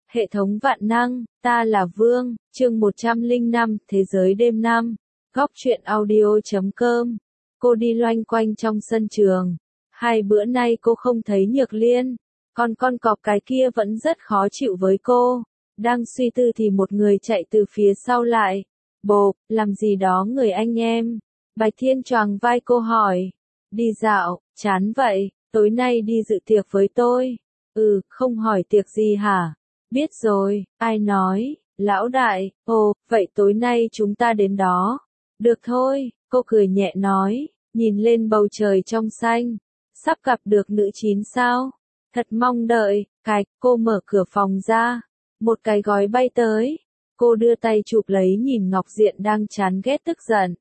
Hệ thống vạn năng, ta là Vương, chương 105, Thế giới đêm năm. Góc truyện audio.com. Cô đi loanh quanh trong sân trường. 2 bữa nay cô không thấy Nhược Liên. Còn con cọp cái kia vẫn rất khó chịu với cô. Đang suy tư thì một người chạy từ phía sau lại. Bộp, làm gì đó người anh em. Bạch Thiên choàng vai cô hỏi. Đi dạo, chán vậy, tối nay đi dự tiệc với tôi. Không hỏi tiệc gì hả? Biết rồi, ai nói, lão đại, ồ, vậy tối nay chúng ta đến đó. Được thôi, cô cười nhẹ nói, nhìn lên bầu trời trong xanh. Sắp gặp được nữ chín sao? Thật mong đợi, cô mở cửa phòng ra. Một cái gói bay tới. Cô đưa tay chụp lấy nhìn Ngọc Diện đang chán ghét tức giận.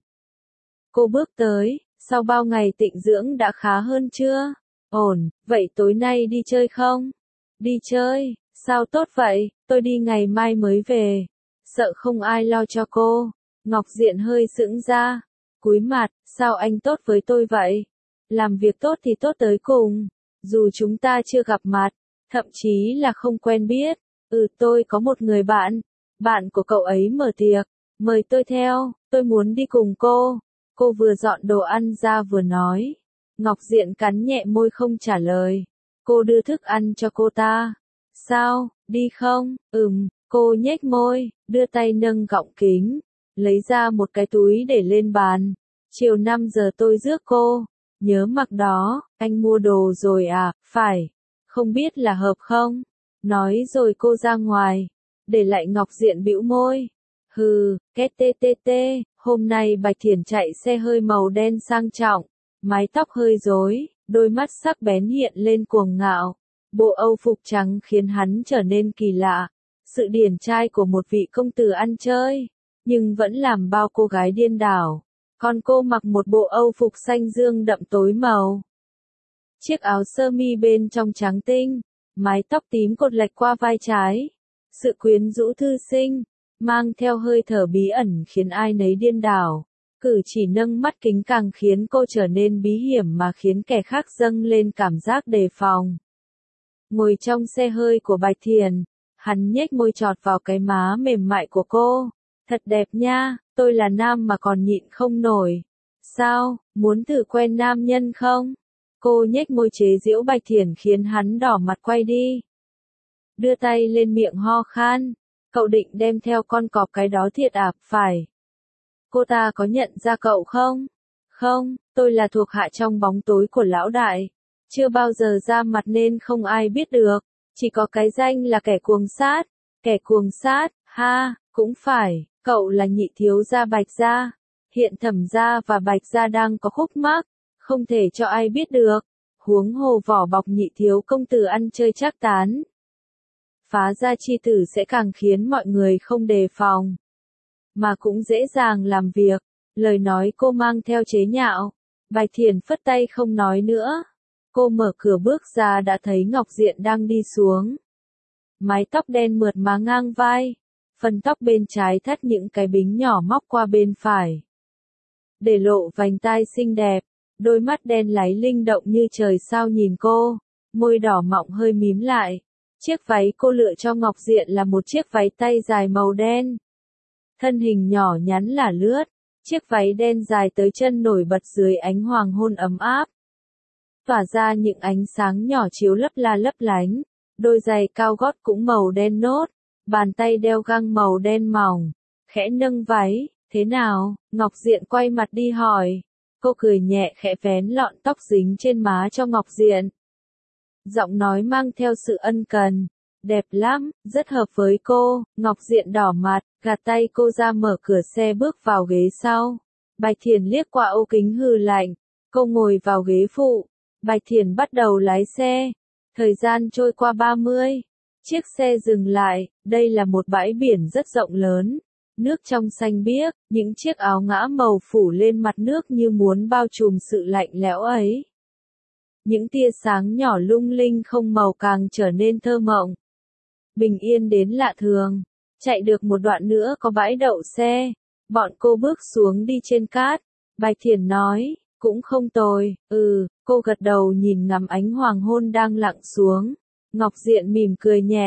Cô bước tới, sau bao ngày tịnh dưỡng đã khá hơn chưa? Ổn, vậy tối nay đi chơi không? Đi chơi, sao tốt vậy, tôi đi ngày mai mới về. Sợ không ai lo cho cô. Ngọc Diện hơi sững ra. Cúi mặt, sao anh tốt với tôi vậy? Làm việc tốt thì tốt tới cùng. Dù chúng ta chưa gặp mặt, thậm chí là không quen biết. Tôi có một người bạn. Bạn của cậu ấy mở tiệc. Mời tôi theo, tôi muốn đi cùng cô. Cô vừa dọn đồ ăn ra vừa nói. Ngọc Diện cắn nhẹ môi không trả lời. Cô đưa thức ăn cho cô ta. Sao, đi không? Cô nhếch môi, đưa tay nâng gọng kính. Lấy ra một cái túi để lên bàn. Chiều 5 giờ tôi rước cô. Nhớ mặc đó, anh mua đồ rồi à? Phải. Không biết là hợp không? Nói rồi cô ra ngoài. Để lại Ngọc Diện bĩu môi. Két tê tê tê. Hôm nay Bạch Thiển chạy xe hơi màu đen sang trọng. Mái tóc hơi rối, đôi mắt sắc bén hiện lên cuồng ngạo. Bộ âu phục trắng khiến hắn trở nên kỳ lạ. Sự điển trai của một vị công tử ăn chơi, nhưng vẫn làm bao cô gái điên đảo. Còn cô mặc một bộ âu phục xanh dương đậm tối màu. Chiếc áo sơ mi bên trong trắng tinh, mái tóc tím cột lệch qua vai trái. Sự quyến rũ thư sinh, mang theo hơi thở bí ẩn khiến ai nấy điên đảo. Cử chỉ nâng mắt kính càng khiến cô trở nên bí hiểm mà khiến kẻ khác dâng lên cảm giác đề phòng. Ngồi trong xe hơi của Bạch Thiền, hắn nhếch môi chọt vào cái má mềm mại của cô. Thật đẹp nha, tôi là nam mà còn nhịn không nổi. Sao, muốn thử quen nam nhân không? Cô nhếch môi chế giễu Bạch Thiền khiến hắn đỏ mặt quay đi. Đưa tay lên miệng ho khan. Cậu định đem theo con cọp cái đó thiệt à? Phải. Cô ta có nhận ra cậu không? Không, tôi là thuộc hạ trong bóng tối của lão đại. Chưa bao giờ ra mặt nên không ai biết được. Chỉ có cái danh là kẻ cuồng sát. Kẻ cuồng sát, ha, cũng phải. Cậu là nhị thiếu gia Bạch gia. Hiện Thẩm gia và Bạch gia đang có khúc mắc. Không thể cho ai biết được. Huống hồ vỏ bọc nhị thiếu công tử ăn chơi trác tán. Phá gia chi tử sẽ càng khiến mọi người không đề phòng. Mà cũng dễ dàng làm việc. Lời nói cô mang theo chế nhạo. Bạch Thiền phất tay không nói nữa. Cô mở cửa bước ra đã thấy Ngọc Diện đang đi xuống. Mái tóc đen mượt má ngang vai. Phần tóc bên trái thắt những cái bính nhỏ móc qua bên phải. Để lộ vành tai xinh đẹp. Đôi mắt đen láy linh động như trời sao nhìn cô. Môi đỏ mọng hơi mím lại. Chiếc váy cô lựa cho Ngọc Diện là một chiếc váy tay dài màu đen. Thân hình nhỏ nhắn lả lướt. Chiếc váy đen dài tới chân nổi bật dưới ánh hoàng hôn ấm áp. Tỏa ra những ánh sáng nhỏ chiếu lấp la lấp lánh. Đôi giày cao gót cũng màu đen nốt. Bàn tay đeo găng màu đen mỏng. Khẽ nâng váy, thế nào? Ngọc Diện quay mặt đi hỏi. Cô cười nhẹ khẽ vén lọn tóc dính trên má cho Ngọc Diện. Giọng nói mang theo sự ân cần. Đẹp lắm, rất hợp với cô. Ngọc Diện đỏ mặt, gạt tay cô ra mở cửa xe bước vào ghế sau. Bạch Thiền liếc qua ô kính hừ lạnh. Cô ngồi vào ghế phụ. Bạch Thiền bắt đầu lái xe. Thời gian trôi qua 30. Chiếc xe dừng lại. Đây là một bãi biển rất rộng lớn. Nước trong xanh biếc, những chiếc áo ngã màu phủ lên mặt nước như muốn bao trùm sự lạnh lẽo ấy. Những tia sáng nhỏ lung linh không màu càng trở nên thơ mộng. Bình yên đến lạ thường. Chạy được một đoạn nữa có bãi đậu xe. Bọn cô bước xuống đi trên cát. Bạch Thiền nói, cũng không tồi. Cô gật đầu nhìn ngắm ánh hoàng hôn đang lặn xuống. Ngọc Diện mỉm cười nhẹ.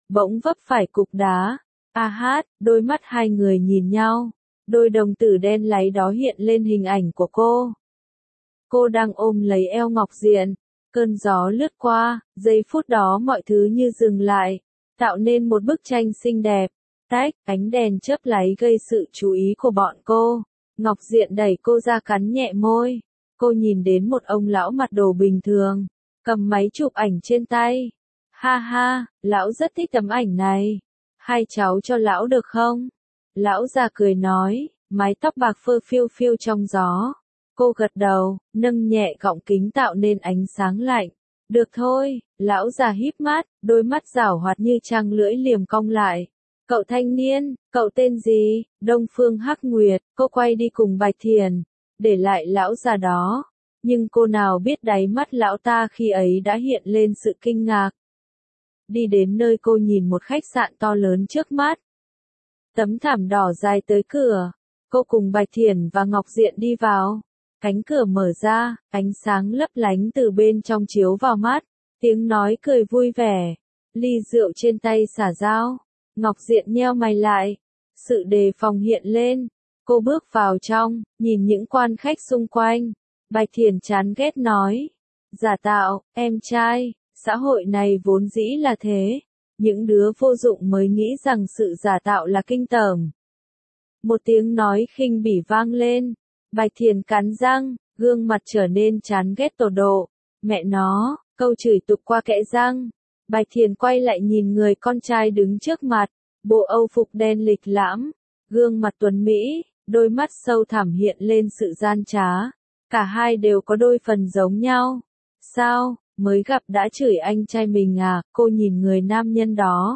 bỗng vấp phải cục đá. A hát, đôi mắt hai người nhìn nhau. Đôi đồng tử đen láy đó hiện lên hình ảnh của cô. Cô đang ôm lấy eo Ngọc Diện. Cơn gió lướt qua, giây phút đó mọi thứ như dừng lại, tạo nên một bức tranh xinh đẹp. Tách, ánh đèn chớp láy gây sự chú ý của bọn cô. Ngọc Diện đẩy cô ra cắn nhẹ môi. Cô nhìn đến một ông lão mặt đồ bình thường, cầm máy chụp ảnh trên tay. Ha ha, lão rất thích tấm ảnh này. Hai cháu cho lão được không? Lão già cười nói, mái tóc bạc phơ phiêu phiêu trong gió. Cô gật đầu, nâng nhẹ gọng kính tạo nên ánh sáng lạnh. Được thôi, lão già híp mắt, đôi mắt giảo hoạt như trăng lưỡi liềm cong lại. Cậu thanh niên, cậu tên gì? Đông Phương Hắc Nguyệt. Cô quay đi cùng Bạch Thiền, để lại lão già đó. Nhưng cô nào biết đáy mắt lão ta khi ấy đã hiện lên sự kinh ngạc. Đi đến nơi cô nhìn một khách sạn to lớn trước mắt. Tấm thảm đỏ dài tới cửa. Cô cùng Bạch Thiền và Ngọc Diện đi vào. Cánh cửa mở ra, ánh sáng lấp lánh từ bên trong chiếu vào mắt. Tiếng nói cười vui vẻ. Ly rượu trên tay xả dao. Ngọc Diện nheo mày lại. Sự đề phòng hiện lên. Cô bước vào trong, nhìn những quan khách xung quanh. Bạch Thiền chán ghét nói. Giả tạo, em trai, xã hội này vốn dĩ là thế. Những đứa vô dụng mới nghĩ rằng sự giả tạo là kinh tởm. Một tiếng nói khinh bỉ vang lên. Bạch Thiền cắn răng, gương mặt trở nên chán ghét tột độ. Mẹ nó, câu chửi tục qua kẽ răng. Bạch Thiền quay lại nhìn người con trai đứng trước mặt. Bộ âu phục đen lịch lãm, gương mặt tuấn mỹ, đôi mắt sâu thẳm hiện lên sự gian trá. Cả hai đều có đôi phần giống nhau. Sao, mới gặp đã chửi anh trai mình à? Cô nhìn người nam nhân đó.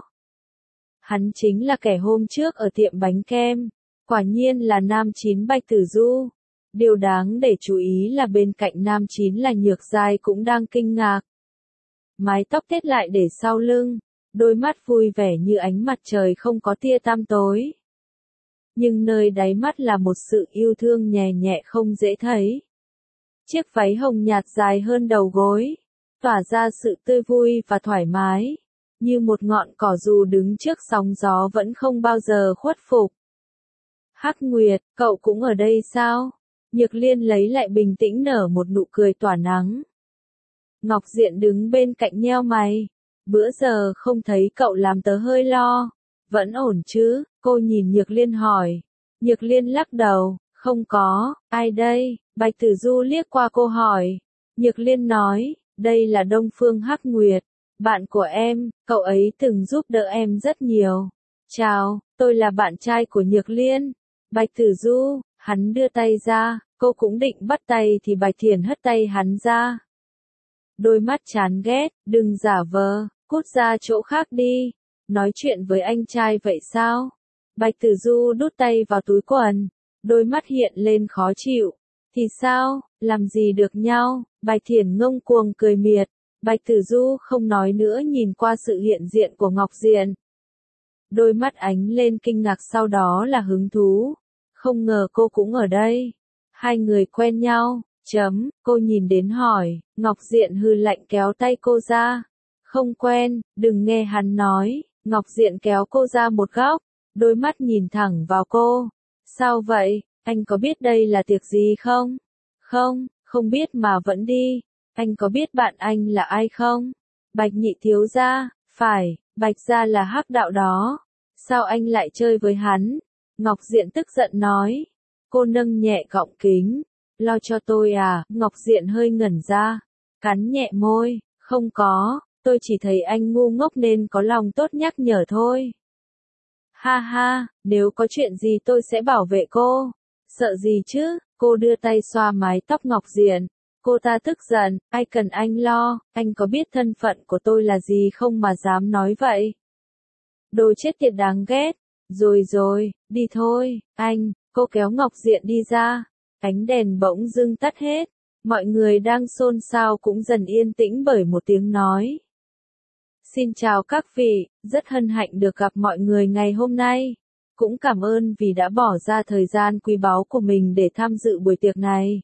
Hắn chính là kẻ hôm trước ở tiệm bánh kem. Quả nhiên là nam chín Bạch Tử Du. Điều đáng để chú ý là bên cạnh nam chín là Nhược Giai cũng đang kinh ngạc. Mái tóc tết lại để sau lưng, đôi mắt vui vẻ như ánh mặt trời không có tia tăm tối. Nhưng nơi đáy mắt là một sự yêu thương nhẹ nhẹ không dễ thấy. Chiếc váy hồng nhạt dài hơn đầu gối, tỏa ra sự tươi vui và thoải mái. Như một ngọn cỏ dù đứng trước sóng gió vẫn không bao giờ khuất phục. Hắc Nguyệt, cậu cũng ở đây sao? Nhược Liên lấy lại bình tĩnh nở một nụ cười tỏa nắng. Ngọc Diện đứng bên cạnh nheo mày. Bữa giờ không thấy cậu làm tớ hơi lo. Vẫn ổn chứ? Cô nhìn Nhược Liên hỏi. Nhược Liên lắc đầu. Không có. Ai đây? Bạch Tử Du liếc qua cô hỏi. Nhược Liên nói. Đây là Đông Phương Hắc Nguyệt. Bạn của em, cậu ấy từng giúp đỡ em rất nhiều. Chào, tôi là bạn trai của Nhược Liên. Bạch Tử Du, hắn đưa tay ra. Cô cũng định bắt tay thì Bạch Thiền hất tay hắn ra. Đôi mắt chán ghét, đừng giả vờ, cút ra chỗ khác đi. Nói chuyện với anh trai vậy sao? Bạch Tử Du đút tay vào túi quần, đôi mắt hiện lên khó chịu. Thì sao, làm gì được nhau? Bạch Thiền ngông cuồng cười miệt. Bạch Tử Du không nói nữa nhìn qua sự hiện diện của Ngọc Diện. Đôi mắt ánh lên kinh ngạc sau đó là hứng thú. Không ngờ cô cũng ở đây. Hai người quen nhau. Cô nhìn đến hỏi, Ngọc Diện hừ lạnh kéo tay cô ra. Không quen, đừng nghe hắn nói. Ngọc Diện kéo cô ra một góc, đôi mắt nhìn thẳng vào cô. Sao vậy, anh có biết đây là tiệc gì không? Không, không biết mà vẫn đi. Anh có biết bạn anh là ai không? Bạch Nhị thiếu gia, phải, Bạch gia là Hắc đạo đó. Sao anh lại chơi với hắn? Ngọc Diện tức giận nói. Cô nâng nhẹ gọng kính. Lo cho tôi à? Ngọc Diện hơi ngẩn ra, cắn nhẹ môi. Không có, tôi chỉ thấy anh ngu ngốc nên có lòng tốt nhắc nhở thôi. Ha ha, nếu có chuyện gì tôi sẽ bảo vệ cô. Sợ gì chứ? Cô đưa tay xoa mái tóc Ngọc Diện. Cô ta tức giận, ai cần anh lo, anh có biết thân phận của tôi là gì không mà dám nói vậy? Đồ chết tiệt đáng ghét. Rồi, đi thôi, anh. Cô kéo Ngọc Diện đi ra. Ánh đèn bỗng dưng tắt hết. Mọi người đang xôn xao cũng dần yên tĩnh bởi một tiếng nói. Xin chào các vị, rất hân hạnh được gặp mọi người ngày hôm nay. Cũng cảm ơn vì đã bỏ ra thời gian quý báu của mình để tham dự buổi tiệc này.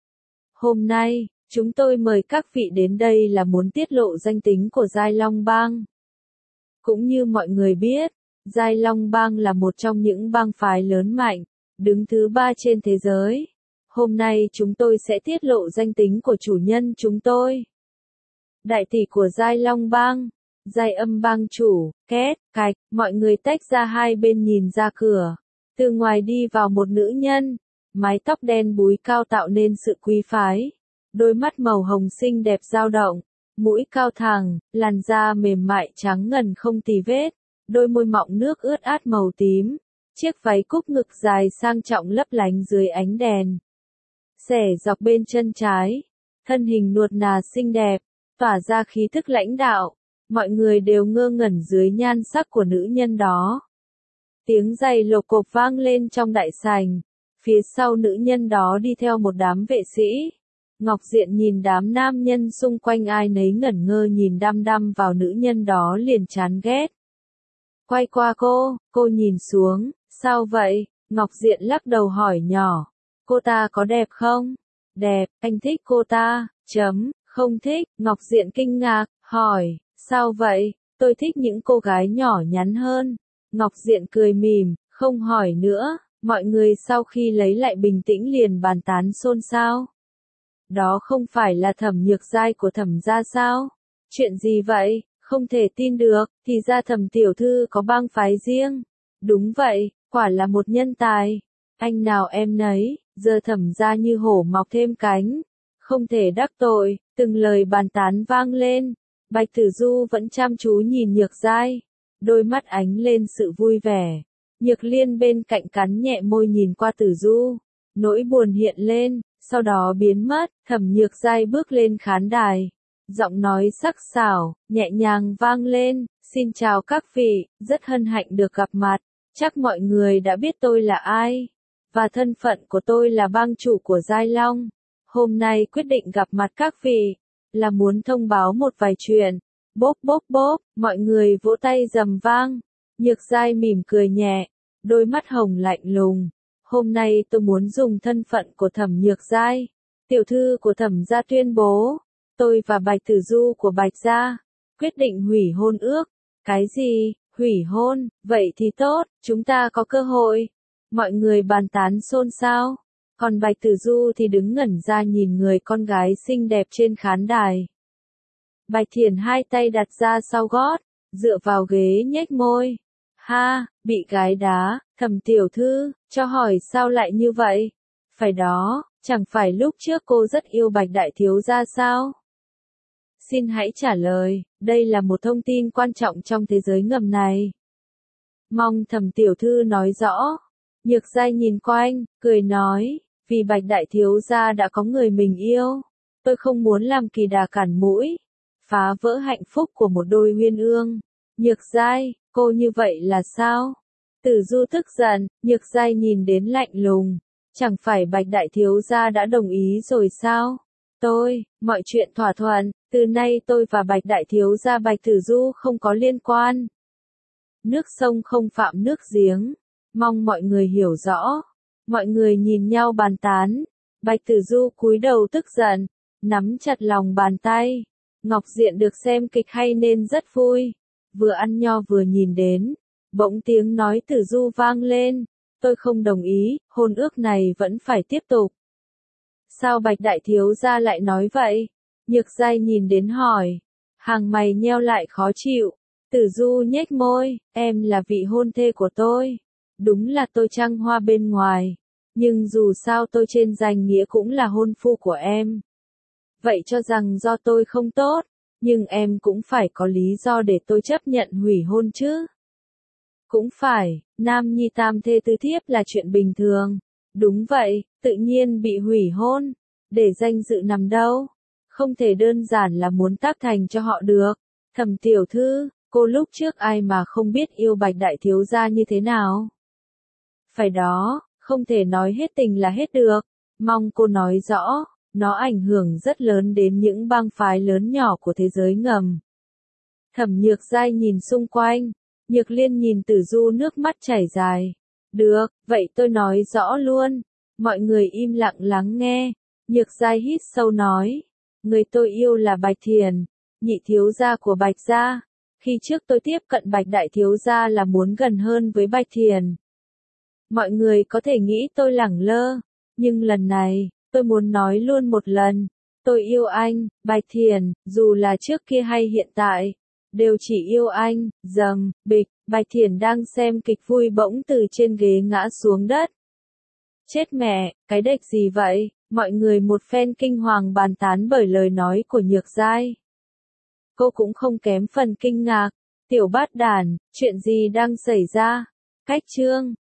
Hôm nay, chúng tôi mời các vị đến đây là muốn tiết lộ danh tính của Giai Long Bang. Cũng như mọi người biết, Giai Long Bang là một trong những bang phái lớn mạnh, đứng thứ 3 trên thế giới. Hôm nay chúng tôi sẽ tiết lộ danh tính của chủ nhân chúng tôi. Đại tỷ của Giai Long Bang, Giai Âm Bang chủ, két, cạch, mọi người tách ra hai bên nhìn ra cửa. Từ ngoài đi vào một nữ nhân, mái tóc đen búi cao tạo nên sự quý phái. Đôi mắt màu hồng xinh đẹp dao động, mũi cao thẳng, làn da mềm mại trắng ngần không tì vết, đôi môi mọng nước ướt át màu tím, chiếc váy cúc ngực dài sang trọng lấp lánh dưới ánh đèn. Xẻ dọc bên chân trái, thân hình nuột nà xinh đẹp, tỏa ra khí thức lãnh đạo, mọi người đều ngơ ngẩn dưới nhan sắc của nữ nhân đó. Tiếng giày lộc cộc vang lên trong đại sảnh, phía sau nữ nhân đó đi theo một đám vệ sĩ. Ngọc Diện nhìn đám nam nhân xung quanh ai nấy ngẩn ngơ nhìn đăm đăm vào nữ nhân đó liền chán ghét. Quay qua cô nhìn xuống, sao vậy? Ngọc Diện lắc đầu hỏi nhỏ, cô ta có đẹp không? Đẹp, anh thích cô ta, không thích, Ngọc Diện kinh ngạc, hỏi, sao vậy? Tôi thích những cô gái nhỏ nhắn hơn. Ngọc Diện cười mỉm, không hỏi nữa, mọi người sau khi lấy lại bình tĩnh liền bàn tán xôn xao. Đó không phải là Thẩm Nhược Giai của Thẩm gia sao? Chuyện gì vậy? Không thể tin được, thì ra Thẩm tiểu thư có bang phái riêng. Đúng vậy, quả là một nhân tài. Anh nào em nấy, giờ Thẩm gia như hổ mọc thêm cánh. Không thể đắc tội, từng lời bàn tán vang lên. Bạch Tử Du vẫn chăm chú nhìn Nhược Giai, đôi mắt ánh lên sự vui vẻ. Nhược Liên bên cạnh cắn nhẹ môi nhìn qua Tử Du, nỗi buồn hiện lên, sau đó biến mất. Thẩm Nhược Giai bước lên khán đài, giọng nói sắc sảo, nhẹ nhàng vang lên, xin chào các vị, rất hân hạnh được gặp mặt, chắc mọi người đã biết tôi là ai, và thân phận của tôi là bang chủ của Giai Long. Hôm nay quyết định gặp mặt các vị, là muốn thông báo một vài chuyện. Bốp bốp bốp, mọi người vỗ tay rầm vang. Nhược Giai mỉm cười nhẹ, đôi mắt hồng lạnh lùng. Hôm nay tôi muốn dùng thân phận của Thẩm Nhược Giai, tiểu thư của Thẩm gia tuyên bố, tôi và Bạch Tử Du của Bạch gia, quyết định hủy hôn ước. Cái gì? Hủy hôn? Vậy thì tốt, chúng ta có cơ hội. Mọi người bàn tán xôn xao. Còn Bạch Tử Du thì đứng ngẩn ra nhìn người con gái xinh đẹp trên khán đài. Bạch Thiển hai tay đặt ra sau gót, dựa vào ghế nhếch môi. Ha, bị gái đá, Thẩm tiểu thư, cho hỏi sao lại như vậy? Phải đó, chẳng phải lúc trước cô rất yêu Bạch đại thiếu gia sao? Xin hãy trả lời, đây là một thông tin quan trọng trong thế giới ngầm này. Mong Thẩm tiểu thư nói rõ. Nhược Giai nhìn quanh, cười nói, vì Bạch đại thiếu gia đã có người mình yêu, tôi không muốn làm kỳ đà cản mũi, phá vỡ hạnh phúc của một đôi uyên ương. Nhược Giai, cô như vậy là sao? Tử Du tức giận, Nhược Giai nhìn đến lạnh lùng, chẳng phải Bạch đại thiếu gia đã đồng ý rồi sao? Mọi chuyện thỏa thuận, từ nay tôi và Bạch đại thiếu gia Bạch Tử Du không có liên quan. Nước sông không phạm nước giếng, mong mọi người hiểu rõ. Mọi người nhìn nhau bàn tán, Bạch Tử Du cúi đầu tức giận, nắm chặt lòng bàn tay. Ngọc Diện được xem kịch hay nên rất vui, vừa ăn nho vừa nhìn đến, bỗng tiếng nói Tử Du vang lên, tôi không đồng ý, hôn ước này vẫn phải tiếp tục. Sao Bạch đại thiếu gia lại nói vậy? Nhược Giai nhìn đến hỏi, hàng mày nheo lại khó chịu. Tử Du nhếch môi, em là vị hôn thê của tôi. Đúng là tôi trăng hoa bên ngoài, nhưng dù sao tôi trên danh nghĩa cũng là hôn phu của em. Vậy cho rằng do tôi không tốt, nhưng em cũng phải có lý do để tôi chấp nhận hủy hôn chứ. Cũng phải, nam nhi tam thê tứ thiếp là chuyện bình thường. Đúng vậy, tự nhiên bị hủy hôn. Để danh dự nằm đâu? Không thể đơn giản là muốn tác thành cho họ được. Thẩm tiểu thư, cô lúc trước ai mà không biết yêu Bạch đại thiếu gia như thế nào? Phải đó, không thể nói hết tình là hết được. Mong cô nói rõ, nó ảnh hưởng rất lớn đến những bang phái lớn nhỏ của thế giới ngầm. Thẩm Nhược Giai nhìn xung quanh, Nhược Liên nhìn Tử Du nước mắt chảy dài. Được, vậy tôi nói rõ luôn. Mọi người im lặng lắng nghe. Nhược Giai hít sâu nói, người tôi yêu là Bạch Thiền, nhị thiếu gia của Bạch gia. Khi trước tôi tiếp cận Bạch Đại Thiếu Gia là muốn gần hơn với Bạch Thiền. Mọi người có thể nghĩ tôi lẳng lơ, nhưng lần này, tôi muốn nói luôn một lần. Tôi yêu anh, Bạch Thiền, dù là trước kia hay hiện tại. Đều chỉ yêu anh, dầm, bịch, Bạch Thiền đang xem kịch vui bỗng từ trên ghế ngã xuống đất. Chết mẹ, cái đếch gì vậy? Mọi người một phen kinh hoàng bàn tán bởi lời nói của Nhược Giai. Cô cũng không kém phần kinh ngạc. Tiểu bát đàn, chuyện gì đang xảy ra? Cách chương.